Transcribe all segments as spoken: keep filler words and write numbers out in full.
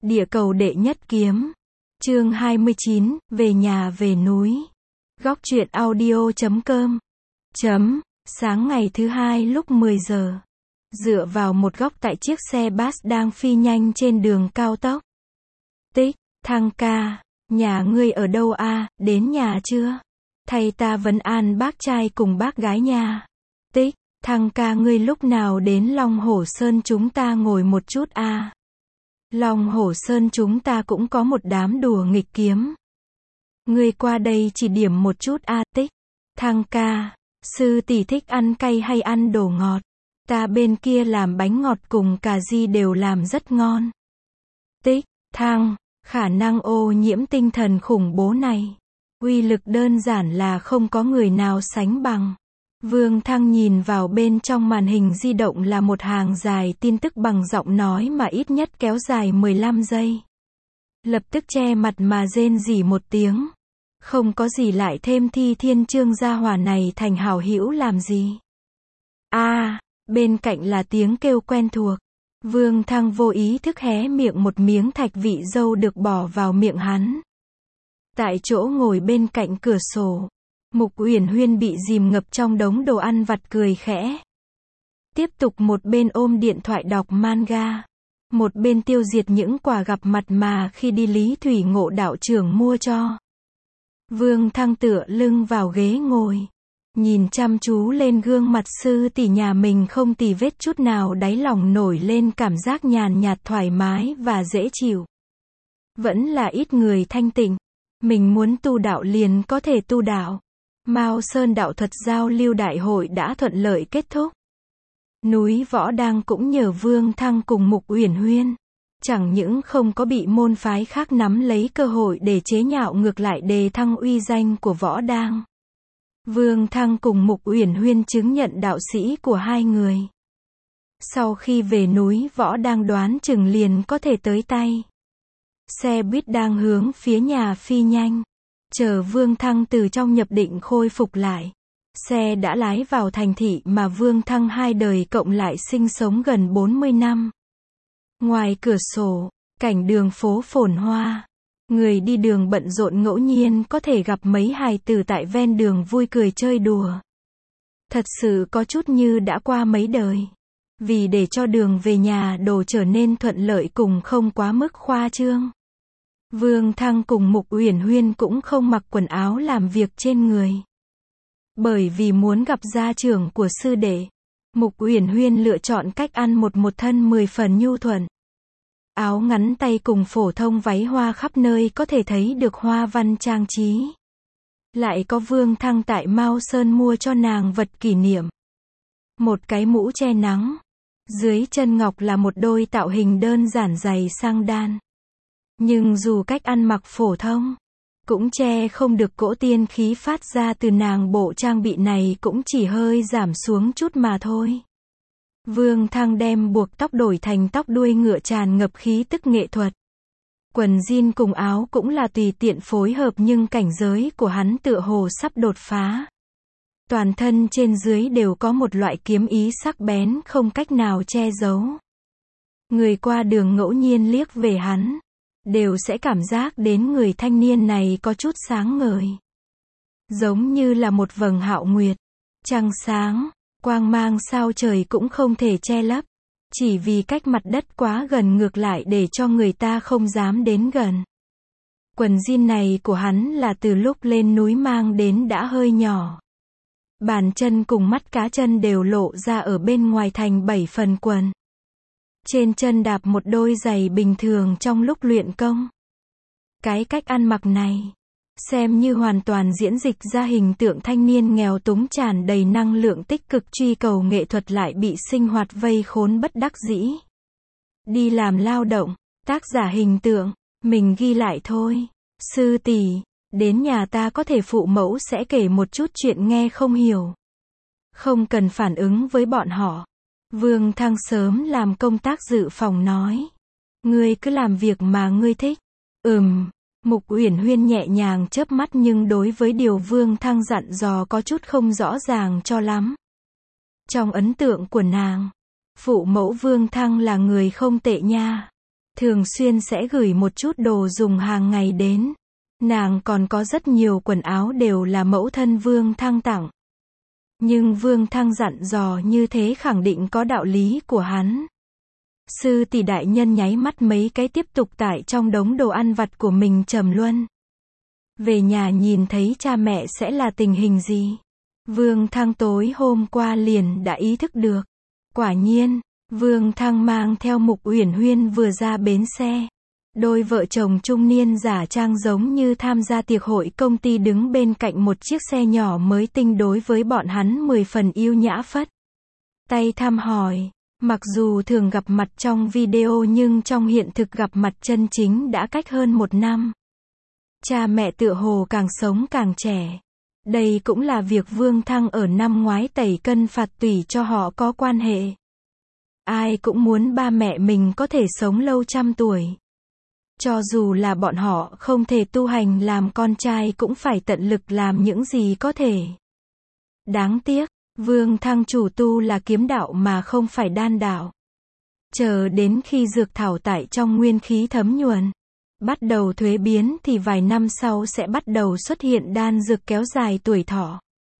Địa cầu đệ nhất kiếm. Chương hai mươi chín, về nhà về núi. Góc truyện audio chấm com. Chấm. Sáng ngày thứ hai lúc mười giờ. Dựa vào một góc tại chiếc xe bus đang phi nhanh trên đường cao tốc. Tích, Thăng ca, nhà ngươi ở đâu a, đến nhà chưa? Thầy ta vấn an bác trai cùng bác gái nha. Tích, Thăng ca ngươi lúc nào đến Long Hổ Sơn chúng ta ngồi một chút a. Long Hổ Sơn chúng ta cũng có một đám đùa nghịch kiếm. Ngươi qua đây chỉ điểm một chút a. Tích, Thăng ca, sư tỷ thích ăn cay hay ăn đồ ngọt? Ta bên kia làm bánh ngọt cùng cà ri đều làm rất ngon. Tích, Thăng, khả năng ô nhiễm tinh thần khủng bố này. Uy lực đơn giản là không có người nào sánh bằng. Vương Thăng nhìn vào bên trong màn hình di động là một hàng dài tin tức bằng giọng nói mà ít nhất kéo dài mười lăm giây. Lập tức che mặt mà rên rỉ một tiếng. Không có gì lại thêm Thi Thiên Trương gia hỏa này thành hảo hữu làm gì. A, à, bên cạnh là tiếng kêu quen thuộc. Vương Thăng vô ý thức hé miệng một miếng thạch vị dâu được bỏ vào miệng hắn. Tại chỗ ngồi bên cạnh cửa sổ, Mục Uyển Huyên bị dìm ngập trong đống đồ ăn vặt cười khẽ. Tiếp tục một bên ôm điện thoại đọc manga, một bên tiêu diệt những quà gặp mặt mà khi đi Lý Thủy Ngộ đạo trưởng mua cho. Vương Thăng tựa lưng vào ghế ngồi, nhìn chăm chú lên gương mặt sư tỷ nhà mình không tì vết chút nào, đáy lòng nổi lên cảm giác nhàn nhạt thoải mái và dễ chịu. Vẫn là ít người thanh tịnh, mình muốn tu đạo liền có thể tu đạo. Mao Sơn đạo thuật giao lưu đại hội đã thuận lợi kết thúc. Núi Võ Đang cũng nhờ Vương Thăng cùng Mục Uyển Huyên, chẳng những không có bị môn phái khác nắm lấy cơ hội để chế nhạo, ngược lại đề thăng uy danh của Võ Đang. Vương Thăng cùng Mục Uyển Huyên chứng nhận đạo sĩ của hai người. Sau khi về núi Võ Đang đoán chừng liền có thể tới tay. Xe buýt đang hướng phía nhà phi nhanh. Chờ Vương Thăng từ trong nhập định khôi phục lại. Xe đã lái vào thành thị mà Vương Thăng hai đời cộng lại sinh sống gần bốn mươi năm. Ngoài cửa sổ, cảnh đường phố phồn hoa. Người đi đường bận rộn, ngẫu nhiên có thể gặp mấy hài tử tại ven đường vui cười chơi đùa. Thật sự có chút như đã qua mấy đời. Vì để cho đường về nhà đồ trở nên thuận lợi cùng không quá mức khoa trương, Vương Thăng cùng Mục Uyển Huyên cũng không mặc quần áo làm việc trên người. Bởi vì muốn gặp gia trưởng của sư đệ, Mục Uyển Huyên lựa chọn cách ăn một một thân mười phần nhu thuận. Áo ngắn tay cùng phổ thông váy hoa khắp nơi có thể thấy được hoa văn trang trí. Lại có Vương Thăng tại Mao Sơn mua cho nàng vật kỷ niệm. Một cái mũ che nắng. Dưới chân ngọc là một đôi tạo hình đơn giản giày sang đan. Nhưng dù cách ăn mặc phổ thông, cũng che không được cỗ tiên khí phát ra từ nàng, bộ trang bị này cũng chỉ hơi giảm xuống chút mà thôi. Vương Thăng đem buộc tóc đổi thành tóc đuôi ngựa tràn ngập khí tức nghệ thuật. Quần jean cùng áo cũng là tùy tiện phối hợp, nhưng cảnh giới của hắn tựa hồ sắp đột phá. Toàn thân trên dưới đều có một loại kiếm ý sắc bén không cách nào che giấu. Người qua đường ngẫu nhiên liếc về hắn, đều sẽ cảm giác đến người thanh niên này có chút sáng ngời. Giống như là một vầng hạo nguyệt, trăng sáng, quang mang sao trời cũng không thể che lấp. Chỉ vì cách mặt đất quá gần, ngược lại để cho người ta không dám đến gần. Quần jean này của hắn là từ lúc lên núi mang đến đã hơi nhỏ. Bàn chân cùng mắt cá chân đều lộ ra ở bên ngoài thành bảy phần quần. Trên chân đạp một đôi giày bình thường trong lúc luyện công. Cái cách ăn mặc này, xem như hoàn toàn diễn dịch ra hình tượng thanh niên nghèo túng tràn đầy năng lượng tích cực truy cầu nghệ thuật lại bị sinh hoạt vây khốn bất đắc dĩ. Đi làm lao động, tác giả hình tượng, mình ghi lại thôi. Sư tỷ, đến nhà ta có thể phụ mẫu sẽ kể một chút chuyện nghe không hiểu. Không cần phản ứng với bọn họ. Vương Thăng sớm làm công tác dự phòng nói. Ngươi cứ làm việc mà ngươi thích. Ừm, Mục Uyển Huyên nhẹ nhàng chớp mắt, nhưng đối với điều Vương Thăng dặn dò có chút không rõ ràng cho lắm. Trong ấn tượng của nàng, phụ mẫu Vương Thăng là người không tệ nha. thường xuyên sẽ gửi một chút đồ dùng hàng ngày đến. Nàng còn có rất nhiều quần áo đều là mẫu thân Vương Thăng tặng. Nhưng Vương Thăng dặn dò như thế khẳng định có đạo lý của hắn. Sư tỷ đại nhân nháy mắt mấy cái tiếp tục tải trong đống đồ ăn vặt của mình trầm luân. Về nhà nhìn thấy cha mẹ sẽ là tình hình gì? Vương Thăng tối hôm qua liền đã ý thức được. Quả nhiên, Vương Thăng mang theo Mục Uyển Huyên vừa ra bến xe. Đôi vợ chồng trung niên giả trang giống như tham gia tiệc hội công ty đứng bên cạnh một chiếc xe nhỏ mới tinh đối với bọn hắn mười phần yêu nhã phất tay thăm hỏi. Mặc dù thường gặp mặt trong video nhưng trong hiện thực gặp mặt chân chính đã cách hơn một năm. Cha mẹ tựa hồ càng sống càng trẻ. Đây cũng là việc Vương Thăng ở năm ngoái tẩy cân phạt tủy cho họ có quan hệ. Ai cũng muốn ba mẹ mình có thể sống lâu trăm tuổi. Cho dù là bọn họ không thể tu hành làm con trai cũng phải tận lực làm những gì có thể. Đáng tiếc, Vương Thăng chủ tu là kiếm đạo mà không phải đan đạo. Chờ đến khi dược thảo tại trong nguyên khí thấm nhuần, bắt đầu thuế biến thì vài năm sau sẽ bắt đầu xuất hiện đan dược kéo dài tuổi thọ.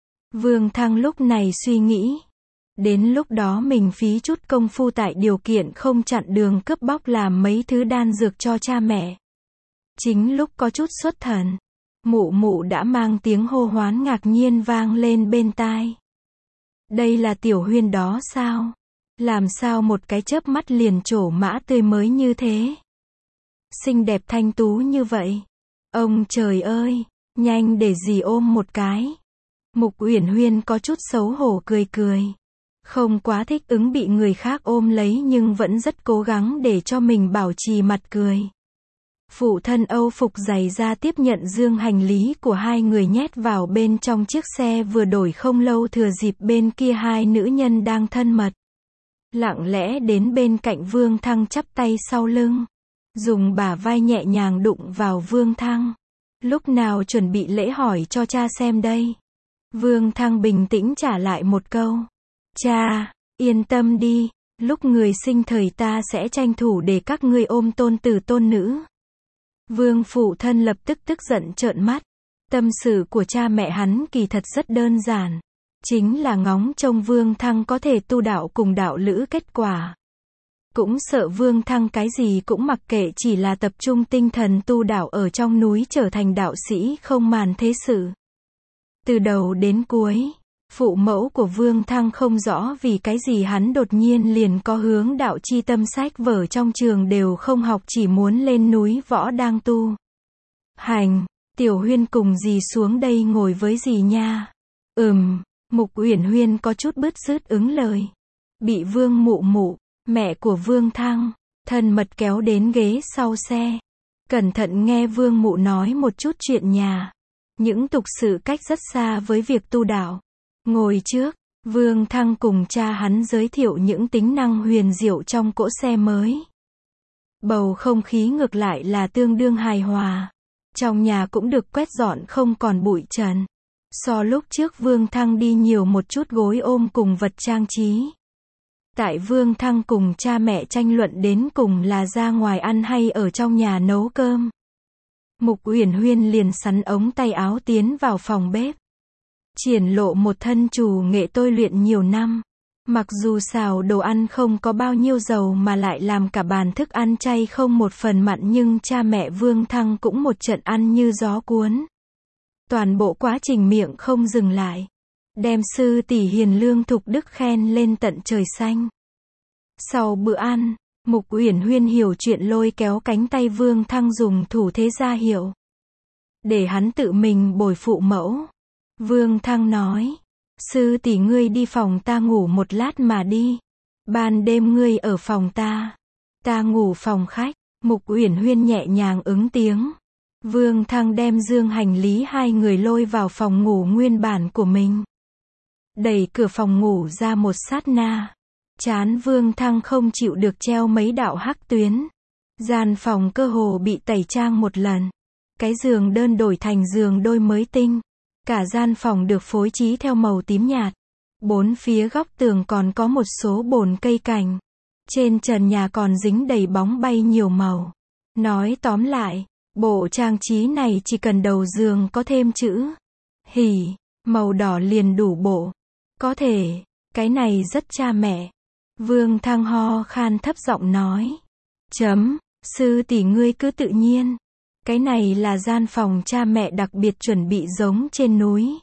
Vương Thăng lúc này suy nghĩ. Đến lúc đó mình phí chút công phu tại điều kiện không chặn đường cướp bóc làm mấy thứ đan dược cho cha mẹ. Chính lúc có chút xuất thần, mụ mụ đã mang tiếng hô hoán ngạc nhiên vang lên bên tai. Đây là Tiểu Huyên đó sao? Làm sao một cái chớp mắt liền trổ mã tươi mới như thế? Xinh đẹp thanh tú như vậy. Ông trời ơi, nhanh để dì ôm một cái. Mục Uyển Huyên có chút xấu hổ cười cười. Không quá thích ứng bị người khác ôm lấy nhưng vẫn rất cố gắng để cho mình bảo trì mặt cười. Phụ thân Âu phục giày ra tiếp nhận dương hành lý của hai người nhét vào bên trong chiếc xe vừa đổi không lâu thừa dịp bên kia hai nữ nhân đang thân mật. Lặng lẽ đến bên cạnh Vương Thăng chắp tay sau lưng. Dùng bả vai nhẹ nhàng đụng vào Vương Thăng. Lúc nào chuẩn bị lễ hỏi cho cha xem đây? Vương Thăng bình tĩnh trả lại một câu. Cha, yên tâm đi, lúc người sinh thời ta sẽ tranh thủ để các ngươi ôm tôn tử tôn nữ. Vương phụ thân lập tức tức giận trợn mắt. Tâm sự của cha mẹ hắn kỳ thật rất đơn giản. Chính là ngóng trông Vương Thăng có thể tu đạo cùng đạo lữ kết quả. Cũng sợ Vương Thăng cái gì cũng mặc kệ chỉ là tập trung tinh thần tu đạo ở trong núi trở thành đạo sĩ không màn thế sự. Từ đầu đến cuối, phụ mẫu của Vương Thăng không rõ vì cái gì hắn đột nhiên liền có hướng đạo chi tâm, sách vở trong trường đều không học, chỉ muốn lên núi võ đang tu hành. Tiểu Huyên cùng dì xuống đây ngồi với dì nha. Ừm, Mục Uyển Huyên có chút bứt rứt ứng lời. Bị Vương mụ mụ, mẹ của Vương Thăng, thân mật kéo đến ghế sau xe. Cẩn thận nghe Vương mụ nói một chút chuyện nhà. Những tục sự cách rất xa với việc tu đạo. Ngồi trước, Vương Thăng cùng cha hắn giới thiệu những tính năng huyền diệu trong cỗ xe mới. Bầu không khí ngược lại là tương đương hài hòa. Trong nhà cũng được quét dọn không còn bụi trần. So lúc trước Vương Thăng đi nhiều một chút gối ôm cùng vật trang trí. Tại Vương Thăng cùng cha mẹ tranh luận đến cùng là ra ngoài ăn hay ở trong nhà nấu cơm. Mục Uyển Huyên liền sắn ống tay áo tiến vào phòng bếp. Triển lộ một thân chủ nghệ tôi luyện nhiều năm. Mặc dù xào đồ ăn không có bao nhiêu dầu mà lại làm cả bàn thức ăn chay không một phần mặn, nhưng cha mẹ Vương Thăng cũng một trận ăn như gió cuốn. Toàn bộ quá trình miệng không dừng lại. Đem sư tỷ hiền lương thục đức khen lên tận trời xanh. Sau bữa ăn, Mục Uyển Huyên hiểu chuyện lôi kéo cánh tay Vương Thăng dùng thủ thế ra hiệu. Để hắn tự mình bồi phụ mẫu. Vương Thăng nói. Sư tỷ ngươi đi phòng ta ngủ một lát mà đi. Ban đêm ngươi ở phòng ta. Ta ngủ phòng khách. Mục Uyển Huyên nhẹ nhàng ứng tiếng. Vương Thăng đem dương hành lý hai người lôi vào phòng ngủ nguyên bản của mình. Đẩy cửa phòng ngủ ra một sát na. Trán Vương Thăng không chịu được treo mấy đạo hắc tuyến. Gian phòng cơ hồ bị tẩy trang một lần. Cái giường đơn đổi thành giường đôi mới tinh. Cả gian phòng được phối trí theo màu tím nhạt. Bốn phía góc tường còn có một số bồn cây cảnh. Trên trần nhà còn dính đầy bóng bay nhiều màu. Nói tóm lại, bộ trang trí này chỉ cần đầu giường có thêm chữ hỉ, màu đỏ liền đủ bộ. Có thể, cái này rất cha mẹ. Vương Thăng ho khan thấp giọng nói. Chấm, sư tỷ ngươi cứ tự nhiên. Cái này là gian phòng cha mẹ đặc biệt chuẩn bị giống trên núi.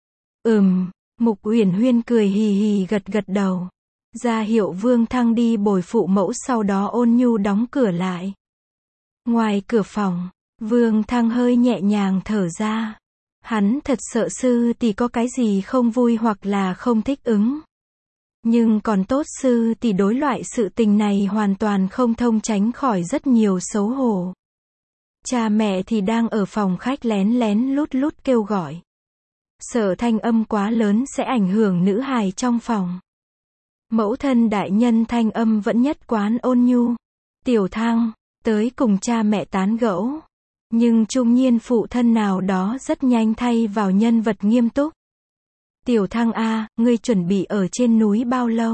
Ừm, Mục Uyển Huyên cười hì hì gật gật đầu. Ra hiệu Vương Thăng đi bồi phụ mẫu, sau đó ôn nhu đóng cửa lại. Ngoài cửa phòng, Vương Thăng hơi nhẹ nhàng thở ra. Hắn thật sợ sư tỷ có cái gì không vui hoặc là không thích ứng. Nhưng còn tốt sư tỷ đối loại sự tình này hoàn toàn không thông, tránh khỏi rất nhiều xấu hổ. Cha mẹ thì đang ở phòng khách lén lén lút lút kêu gọi. Sợ thanh âm quá lớn sẽ ảnh hưởng nữ hài trong phòng. Mẫu thân đại nhân thanh âm vẫn nhất quán ôn nhu. Tiểu Thăng, tới cùng cha mẹ tán gẫu. Nhưng trung niên phụ thân nào đó rất nhanh thay vào nhân vật nghiêm túc. Tiểu Thăng a, ngươi chuẩn bị ở trên núi bao lâu?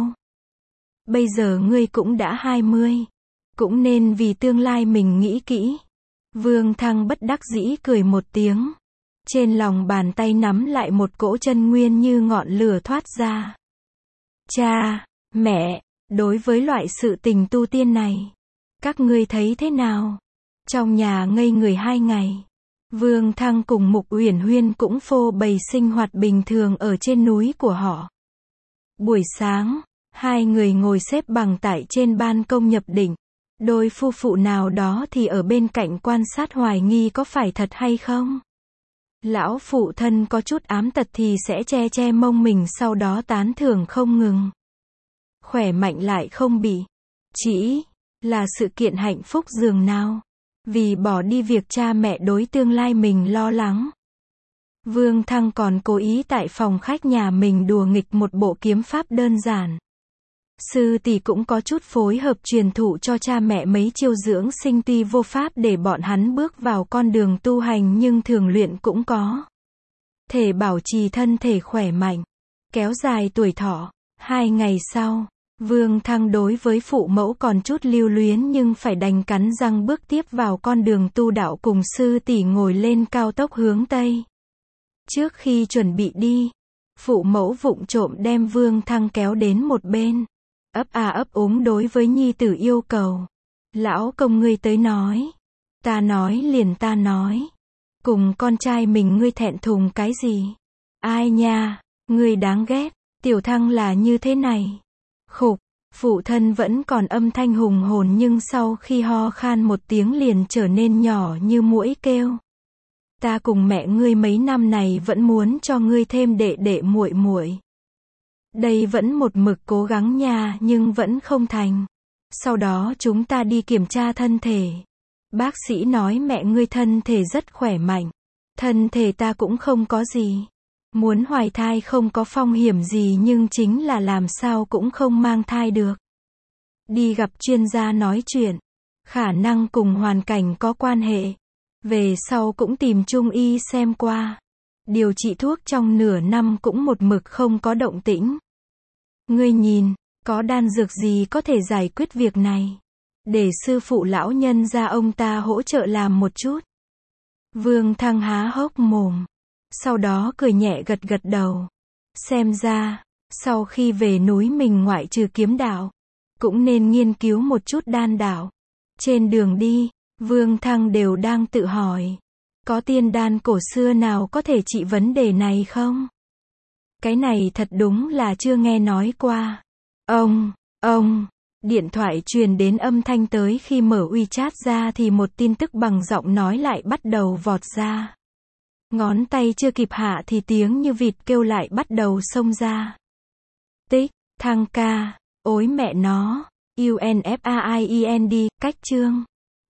Bây giờ ngươi cũng đã hai mươi. Cũng nên vì tương lai mình nghĩ kỹ. Vương Thăng bất đắc dĩ cười một tiếng. Trên lòng bàn tay nắm lại một cỗ chân nguyên như ngọn lửa thoát ra. Cha, mẹ, đối với loại sự tình tu tiên này, các ngươi thấy thế nào? Trong nhà ngây người hai ngày, Vương Thăng cùng Mục Uyển Huyên cũng phô bày sinh hoạt bình thường ở trên núi của họ. Buổi sáng, hai người ngồi xếp bằng tại trên ban công nhập định. Đôi phu phụ nào đó thì ở bên cạnh quan sát, hoài nghi có phải thật hay không. Lão phụ thân có chút ám tật thì sẽ che che mông mình, sau đó tán thưởng không ngừng. Khỏe mạnh lại không bị chỉ là sự kiện hạnh phúc dường nào. Vì bỏ đi việc cha mẹ đối tương lai mình lo lắng, Vương Thăng còn cố ý tại phòng khách nhà mình đùa nghịch một bộ kiếm pháp đơn giản. Sư tỷ cũng có chút phối hợp truyền thụ cho cha mẹ mấy chiêu dưỡng sinh tuy vô pháp để bọn hắn bước vào con đường tu hành, nhưng thường luyện cũng có thể bảo trì thân thể khỏe mạnh, kéo dài tuổi thọ. Hai ngày sau, Vương Thăng đối với phụ mẫu còn chút lưu luyến nhưng phải đành cắn răng bước tiếp vào con đường tu đạo, cùng sư tỷ ngồi lên cao tốc hướng Tây. Trước khi chuẩn bị đi, phụ mẫu vụng trộm đem Vương Thăng kéo đến một bên. Ấp à ấp úng đối với nhi tử yêu cầu. Lão công ngươi tới nói. Ta nói liền ta nói. Cùng con trai mình ngươi thẹn thùng cái gì? Ai nha, ngươi đáng ghét. Tiểu Thăng là như thế này. Khục, phụ thân vẫn còn âm thanh hùng hồn nhưng sau khi ho khan một tiếng liền trở nên nhỏ như muỗi kêu. Ta cùng mẹ ngươi mấy năm này vẫn muốn cho ngươi thêm đệ đệ muội muội. Đây vẫn một mực cố gắng nha, nhưng vẫn không thành. Sau đó chúng ta đi kiểm tra thân thể. Bác sĩ nói mẹ ngươi thân thể rất khỏe mạnh. Thân thể ta cũng không có gì. Muốn hoài thai không có phong hiểm gì, nhưng chính là làm sao cũng không mang thai được. Đi gặp chuyên gia nói chuyện. Khả năng cùng hoàn cảnh có quan hệ. Về sau cũng tìm trung y xem qua. Điều trị thuốc trong nửa năm cũng một mực không có động tĩnh. Ngươi nhìn, có đan dược gì có thể giải quyết việc này? Để sư phụ lão nhân gia ông ta hỗ trợ làm một chút. Vương Thăng há hốc mồm. Sau đó cười nhẹ gật gật đầu. Xem ra, sau khi về núi mình ngoại trừ kiếm đạo, cũng nên nghiên cứu một chút đan đạo. Trên đường đi, Vương Thăng đều đang tự hỏi. Có tiên đan cổ xưa nào có thể trị vấn đề này không? Cái này thật đúng là chưa nghe nói qua. Ông, ông, điện thoại truyền đến âm thanh tới, khi mở WeChat ra thì một tin tức bằng giọng nói lại bắt đầu vọt ra. Ngón tay chưa kịp hạ thì tiếng như vịt kêu lại bắt đầu xông ra. Tích, Thăng ca, ối mẹ nó, u en ép a i e n d, cách chương.